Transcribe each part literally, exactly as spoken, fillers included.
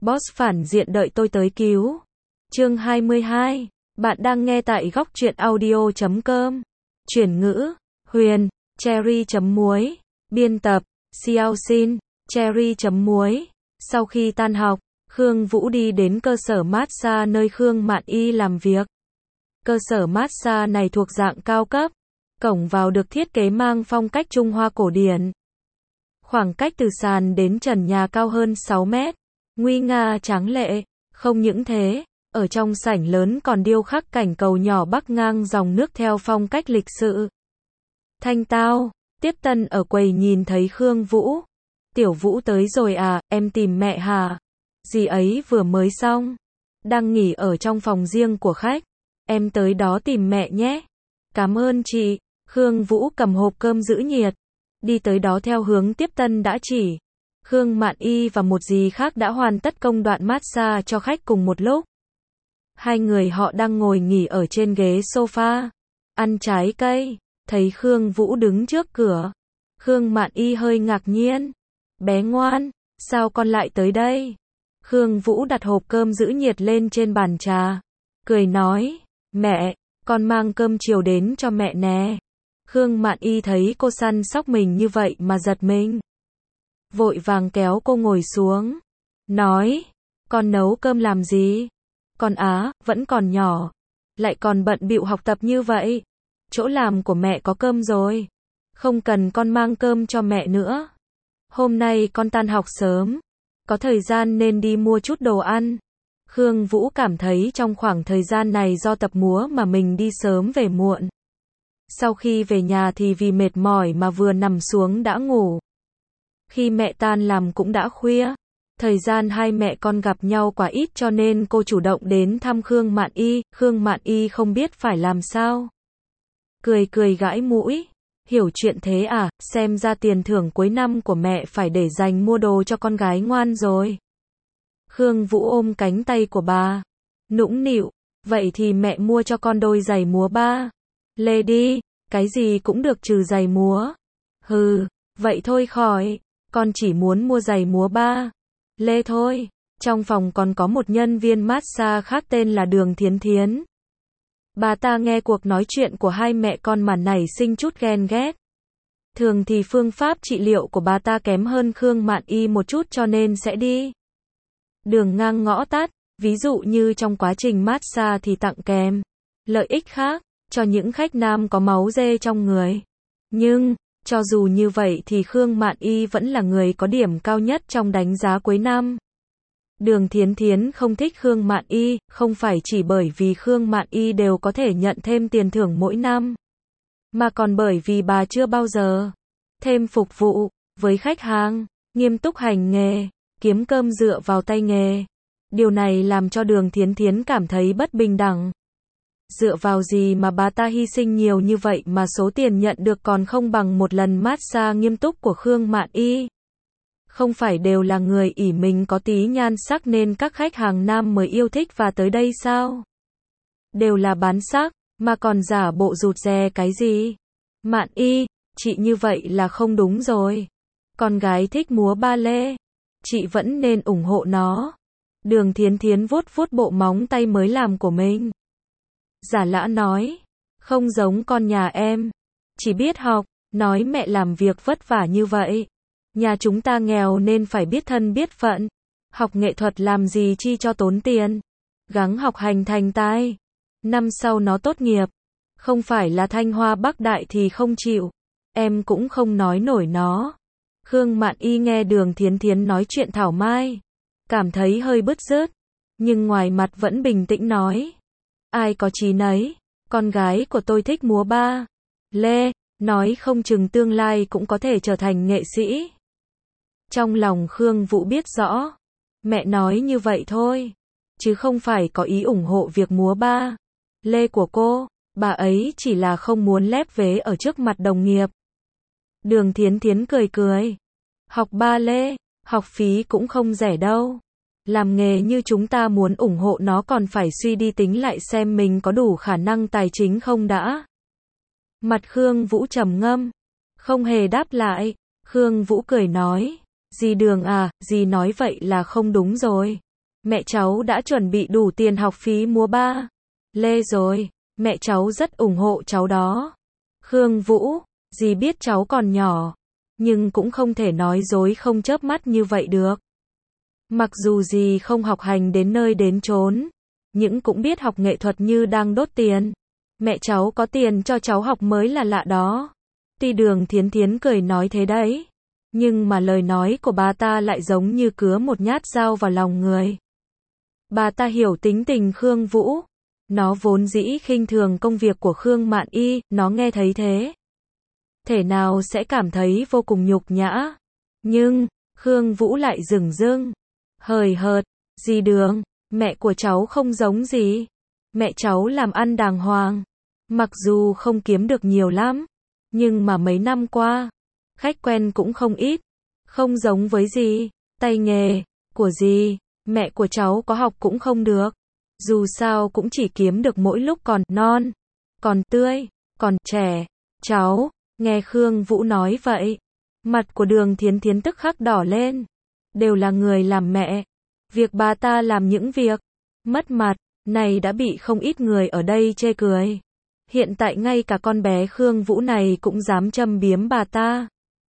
Boss phản diện đợi tôi tới cứu. Chương hai mươi hai. Bạn đang nghe tại góc truyện audio chấm com. Chuyển ngữ, Huyền, Cherry chấm muối. Biên tập, Xiao Xin, Cherry chấm muối. Sau khi tan học, Khương Vũ đi đến cơ sở massage nơi Khương Mạn Y làm việc. Cơ sở massage này thuộc dạng cao cấp. Cổng vào được thiết kế mang phong cách Trung Hoa cổ điển. Khoảng cách từ sàn đến trần nhà cao hơn sáu mét. Nguy nga tráng lệ. Không những thế, ở trong sảnh lớn còn điêu khắc cảnh cầu nhỏ bắc ngang dòng nước theo phong cách lịch sự. Thanh tao, tiếp tân ở quầy nhìn thấy Khương Vũ. Tiểu Vũ tới rồi à, em tìm mẹ hả? Dì ấy vừa mới xong. Đang nghỉ ở trong phòng riêng của khách. Em tới đó tìm mẹ nhé. Cảm ơn chị. Khương Vũ cầm hộp cơm giữ nhiệt. Đi tới đó theo hướng tiếp tân đã chỉ. Khương Mạn Y và một dì khác đã hoàn tất công đoạn massage cho khách cùng một lúc. Hai người họ đang ngồi nghỉ ở trên ghế sofa. Ăn trái cây. Thấy Khương Vũ đứng trước cửa. Khương Mạn Y hơi ngạc nhiên. Bé ngoan, sao con lại tới đây? Khương Vũ đặt hộp cơm giữ nhiệt lên trên bàn trà. Cười nói, mẹ, con mang cơm chiều đến cho mẹ nè. Khương Mạn Y thấy cô săn sóc mình như vậy mà giật mình. Vội vàng kéo cô ngồi xuống. Nói, con nấu cơm làm gì? Con á, vẫn còn nhỏ. Lại còn bận bịu học tập như vậy. Chỗ làm của mẹ có cơm rồi. Không cần con mang cơm cho mẹ nữa. Hôm nay con tan học sớm. Có thời gian nên đi mua chút đồ ăn. Khương Vũ cảm thấy trong khoảng thời gian này do tập múa mà mình đi sớm về muộn. Sau khi về nhà thì vì mệt mỏi mà vừa nằm xuống đã ngủ. Khi mẹ tan làm cũng đã khuya. Thời gian hai mẹ con gặp nhau quá ít cho nên cô chủ động đến thăm Khương Mạn Y. Khương Mạn Y không biết phải làm sao. Cười cười gãi mũi. Hiểu chuyện thế à, xem ra tiền thưởng cuối năm của mẹ phải để dành mua đồ cho con gái ngoan rồi. Khương Vũ ôm cánh tay của bà. Nũng nịu, vậy thì mẹ mua cho con đôi giày múa ba. Lê đi, cái gì cũng được trừ giày múa. Hừ, vậy thôi khỏi, con chỉ muốn mua giày múa ba. Lê thôi. Trong phòng còn có một nhân viên massage khác tên là Đường Thiến Thiến. Bà ta nghe cuộc nói chuyện của hai mẹ con mà nảy sinh chút ghen ghét. Thường thì phương pháp trị liệu của bà ta kém hơn Khương Mạn Y một chút cho nên sẽ đi đường ngang ngõ tắt, ví dụ như trong quá trình massage thì tặng kèm lợi ích khác cho những khách nam có máu dê trong người. Nhưng, cho dù như vậy thì Khương Mạn Y vẫn là người có điểm cao nhất trong đánh giá cuối năm. Đường Thiến Thiến không thích Khương Mạn Y, không phải chỉ bởi vì Khương Mạn Y đều có thể nhận thêm tiền thưởng mỗi năm, mà còn bởi vì bà chưa bao giờ thêm phục vụ với khách hàng, nghiêm túc hành nghề, kiếm cơm dựa vào tay nghề. Điều này làm cho Đường Thiến Thiến cảm thấy bất bình đẳng. Dựa vào gì mà bà ta hy sinh nhiều như vậy mà số tiền nhận được còn không bằng một lần massage nghiêm túc của Khương Mạn Y. Không phải đều là người ỷ mình có tí nhan sắc nên các khách hàng nam mới yêu thích và tới đây sao? Đều là bán sắc, mà còn giả bộ rụt rè cái gì? Mạn Y, chị như vậy là không đúng rồi. Con gái thích múa ba lê, chị vẫn nên ủng hộ nó. Đường Thiến Thiến vuốt vuốt bộ móng tay mới làm của mình. Giả lã nói, không giống con nhà em, chỉ biết học, nói mẹ làm việc vất vả như vậy. Nhà chúng ta nghèo nên phải biết thân biết phận. Học nghệ thuật làm gì chi cho tốn tiền. Gắng học hành thành tài. Năm sau nó tốt nghiệp. Không phải là Thanh Hoa Bắc Đại thì không chịu. Em cũng không nói nổi nó. Khương Mạn Y nghe Đường Thiến Thiến nói chuyện thảo mai. Cảm thấy hơi bứt rứt. Nhưng ngoài mặt vẫn bình tĩnh nói. Ai có chí nấy. Con gái của tôi thích múa ba lê. Nói không chừng tương lai cũng có thể trở thành nghệ sĩ. Trong lòng Khương Vũ biết rõ, mẹ nói như vậy thôi, chứ không phải có ý ủng hộ việc múa ba lê của cô, bà ấy chỉ là không muốn lép vế ở trước mặt đồng nghiệp. Đường Thiến Thiến cười cười, học ba lê, học phí cũng không rẻ đâu. Làm nghề như chúng ta muốn ủng hộ nó còn phải suy đi tính lại xem mình có đủ khả năng tài chính không đã. Mặt Khương Vũ trầm ngâm, không hề đáp lại. Khương Vũ cười nói, dì Đường à, dì nói vậy là không đúng rồi. Mẹ cháu đã chuẩn bị đủ tiền học phí múa ba lê rồi. Mẹ cháu rất ủng hộ cháu đó. Khương Vũ, dì biết cháu còn nhỏ, nhưng cũng không thể nói dối không chớp mắt như vậy được. Mặc dù dì không học hành đến nơi đến chốn, nhưng cũng biết học nghệ thuật như đang đốt tiền. Mẹ cháu có tiền cho cháu học mới là lạ đó. Tuy Đường Thiến Thiến cười nói thế đấy, nhưng mà lời nói của bà ta lại giống như cứa một nhát dao vào lòng người. Bà ta hiểu tính tình Khương Vũ. Nó vốn dĩ khinh thường công việc của Khương Mạn Y, nó nghe thấy thế, thể nào sẽ cảm thấy vô cùng nhục nhã. Nhưng, Khương Vũ lại dửng dưng, hời hợt, dì Đường, mẹ của cháu không giống gì. Mẹ cháu làm ăn đàng hoàng, mặc dù không kiếm được nhiều lắm, nhưng mà mấy năm qua, khách quen cũng không ít, không giống với dì. Tay nghề của dì, mẹ của cháu có học cũng không được. Dù sao cũng chỉ kiếm được mỗi lúc còn non, còn tươi, còn trẻ. Cháu, nghe Khương Vũ nói vậy, mặt của Đường Thiến Thiến tức khắc đỏ lên. Đều là người làm mẹ, việc bà ta làm những việc mất mặt này đã bị không ít người ở đây chê cười. Hiện tại ngay cả con bé Khương Vũ này cũng dám châm biếm bà ta.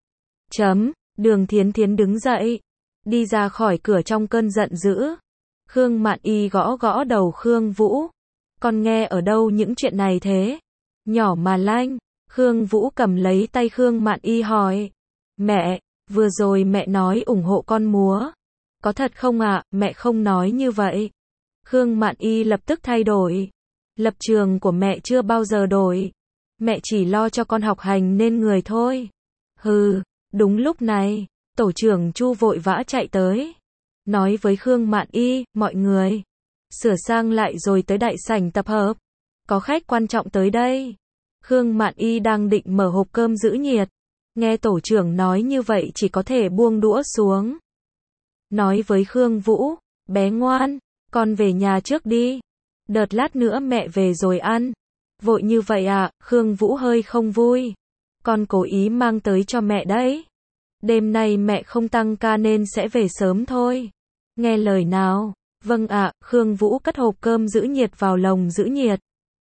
Chấm, Đường Thiến Thiến đứng dậy, đi ra khỏi cửa trong cơn giận dữ. Khương Mạn Y gõ gõ đầu Khương Vũ. Con nghe ở đâu những chuyện này thế? Nhỏ mà lanh. Khương Vũ cầm lấy tay Khương Mạn Y hỏi. Mẹ, vừa rồi mẹ nói ủng hộ con múa. Có thật không ạ? À? Mẹ không nói như vậy. Khương Mạn Y lập tức thay đổi. Lập trường của mẹ chưa bao giờ đổi. Mẹ chỉ lo cho con học hành nên người thôi. Hừ, đúng lúc này, tổ trưởng Chu vội vã chạy tới. Nói với Khương Mạn Y, mọi người, sửa sang lại rồi tới đại sảnh tập hợp. Có khách quan trọng tới đây. Khương Mạn Y đang định mở hộp cơm giữ nhiệt. Nghe tổ trưởng nói như vậy chỉ có thể buông đũa xuống. Nói với Khương Vũ, bé ngoan, con về nhà trước đi. Đợt lát nữa mẹ về rồi ăn. Vội như vậy à? Khương Vũ hơi không vui. Con cố ý mang tới cho mẹ đấy. Đêm nay mẹ không tăng ca nên sẽ về sớm thôi. Nghe lời nào? Vâng ạ. Khương Vũ cất hộp cơm giữ nhiệt vào lồng giữ nhiệt,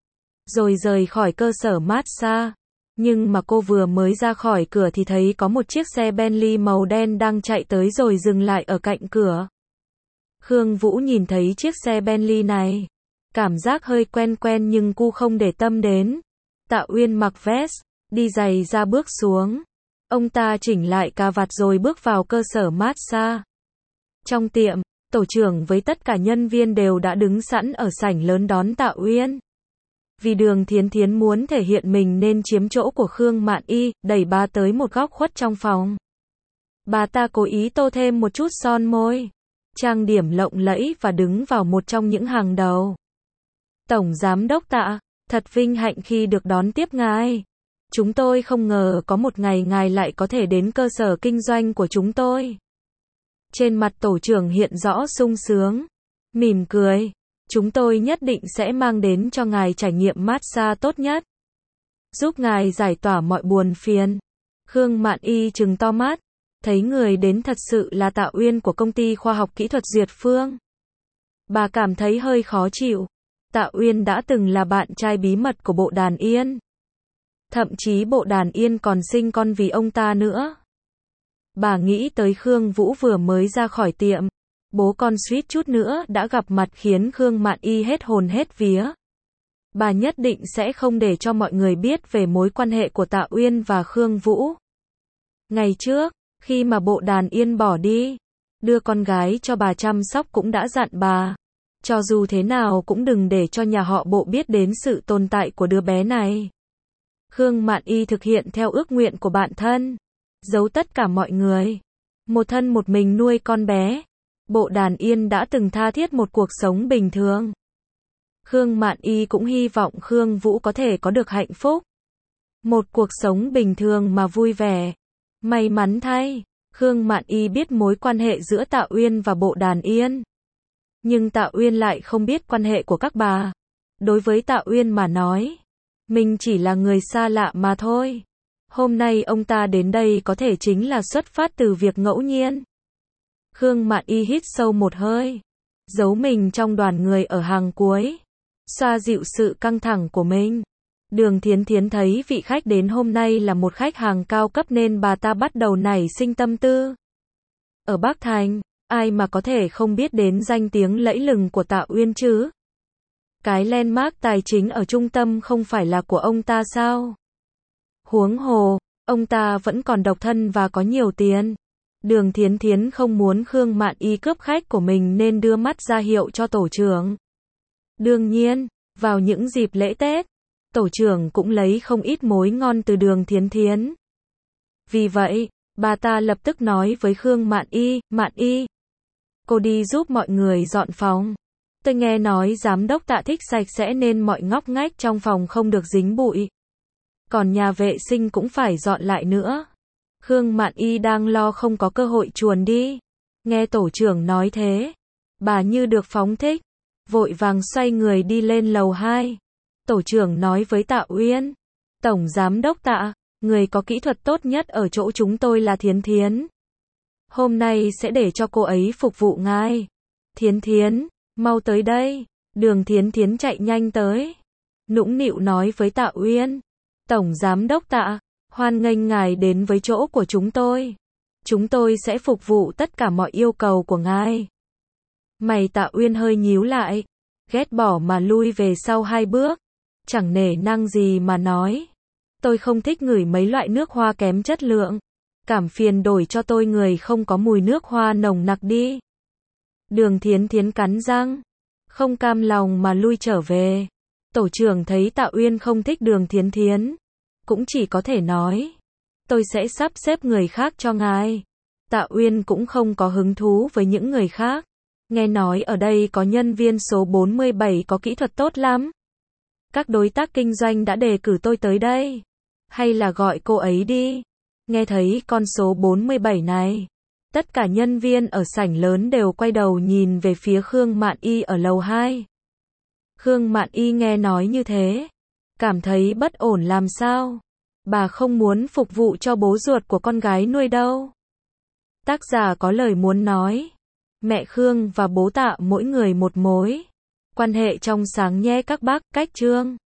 rồi rời khỏi cơ sở massage. Nhưng mà cô vừa mới ra khỏi cửa thì thấy có một chiếc xe Bentley màu đen đang chạy tới rồi dừng lại ở cạnh cửa. Khương Vũ nhìn thấy chiếc xe Bentley này, cảm giác hơi quen quen nhưng cô không để tâm đến. Tạ Uyên mặc vest, đi giày ra bước xuống. Ông ta chỉnh lại cà vạt rồi bước vào cơ sở massage. Trong tiệm, tổ trưởng với tất cả nhân viên đều đã đứng sẵn ở sảnh lớn đón Tạ Uyên. Vì Đường Thiến Thiến muốn thể hiện mình nên chiếm chỗ của Khương Mạn Y, đẩy bà tới một góc khuất trong phòng. Bà ta cố ý tô thêm một chút son môi, trang điểm lộng lẫy và đứng vào một trong những hàng đầu. Tổng Giám đốc Tạ, thật vinh hạnh khi được đón tiếp ngài. Chúng tôi không ngờ có một ngày ngài lại có thể đến cơ sở kinh doanh của chúng tôi. Trên mặt tổ trưởng hiện rõ sung sướng, mỉm cười. Chúng tôi nhất định sẽ mang đến cho ngài trải nghiệm massage tốt nhất, giúp ngài giải tỏa mọi buồn phiền. Khương Mạn Y trừng to mắt, thấy người đến thật sự là Tạ Uyên của công ty khoa học kỹ thuật Duyệt Phương. Bà cảm thấy hơi khó chịu. Tạ Uyên đã từng là bạn trai bí mật của Bộ Đàn Yên. Thậm chí Bộ Đàn Yên còn sinh con vì ông ta nữa. Bà nghĩ tới Khương Vũ vừa mới ra khỏi tiệm, bố con suýt chút nữa đã gặp mặt khiến Khương Mạn Y hết hồn hết vía. Bà nhất định sẽ không để cho mọi người biết về mối quan hệ của Tạ Uyên và Khương Vũ. Ngày trước, khi mà Bộ Đàn Yên bỏ đi, đưa con gái cho bà chăm sóc cũng đã dặn bà, cho dù thế nào cũng đừng để cho nhà họ Bộ biết đến sự tồn tại của đứa bé này. Khương Mạn Y thực hiện theo ước nguyện của bạn thân, giấu tất cả mọi người, một thân một mình nuôi con bé. Bộ Đàn Yên đã từng tha thiết một cuộc sống bình thường. Khương Mạn Y cũng hy vọng Khương Vũ có thể có được hạnh phúc, một cuộc sống bình thường mà vui vẻ. May mắn thay, Khương Mạn Y biết mối quan hệ giữa Tạ Uyên và Bộ Đàn Yên. Nhưng Tạ Uyên lại không biết quan hệ của các bà. Đối với Tạ Uyên mà nói, mình chỉ là người xa lạ mà thôi. Hôm nay ông ta đến đây có thể chính là xuất phát từ việc ngẫu nhiên. Khương Mạn Y hít sâu một hơi, giấu mình trong đoàn người ở hàng cuối, xoa dịu sự căng thẳng của mình. Đường Thiến Thiến thấy vị khách đến hôm nay là một khách hàng cao cấp nên bà ta bắt đầu nảy sinh tâm tư. Ở Bắc Thành, ai mà có thể không biết đến danh tiếng lẫy lừng của Tạ Uyên chứ? Cái landmark tài chính ở trung tâm không phải là của ông ta sao? Huống hồ, ông ta vẫn còn độc thân và có nhiều tiền. Đường Thiến Thiến không muốn Khương Mạn Y cướp khách của mình nên đưa mắt ra hiệu cho tổ trưởng. Đương nhiên, vào những dịp lễ Tết, tổ trưởng cũng lấy không ít mối ngon từ Đường Thiến Thiến. Vì vậy, bà ta lập tức nói với Khương Mạn Y, Mạn Y, cô đi giúp mọi người dọn phòng. Tôi nghe nói giám đốc Tạ thích sạch sẽ nên mọi ngóc ngách trong phòng không được dính bụi. Còn nhà vệ sinh cũng phải dọn lại nữa. Khương Mạn Y đang lo không có cơ hội chuồn đi. Nghe tổ trưởng nói thế, bà như được phóng thích, vội vàng xoay người đi lên lầu hai. Tổ trưởng nói với Tạ Uyên, Tổng Giám đốc Tạ, người có kỹ thuật tốt nhất ở chỗ chúng tôi là Thiến Thiến. Hôm nay sẽ để cho cô ấy phục vụ ngài. Thiến Thiến, mau tới đây. Đường Thiến Thiến chạy nhanh tới, nũng nịu nói với Tạ Uyên, Tổng Giám đốc Tạ, hoan nghênh ngài đến với chỗ của chúng tôi. Chúng tôi sẽ phục vụ tất cả mọi yêu cầu của ngài. Mày Tạ Uyên hơi nhíu lại, ghét bỏ mà lui về sau hai bước, chẳng nể nang gì mà nói. Tôi không thích ngửi mấy loại nước hoa kém chất lượng. Cảm phiền đổi cho tôi người không có mùi nước hoa nồng nặc đi. Đường Thiến Thiến cắn răng, không cam lòng mà lui trở về. Tổ trưởng thấy Tạ Uyên không thích Đường Thiến Thiến, cũng chỉ có thể nói, tôi sẽ sắp xếp người khác cho ngài. Tạ Uyên cũng không có hứng thú với những người khác. Nghe nói ở đây có nhân viên số bốn mươi bảy có kỹ thuật tốt lắm. Các đối tác kinh doanh đã đề cử tôi tới đây. Hay là gọi cô ấy đi. Nghe thấy con số bốn mươi bảy này, tất cả nhân viên ở sảnh lớn đều quay đầu nhìn về phía Khương Mạn Y ở lầu hai. Khương Mạn Y nghe nói như thế, cảm thấy bất ổn làm sao. Bà không muốn phục vụ cho bố ruột của con gái nuôi đâu. Tác giả có lời muốn nói. Mẹ Khương và bố Tạ mỗi người một mối. Quan hệ trong sáng nhé các bác, cách chương.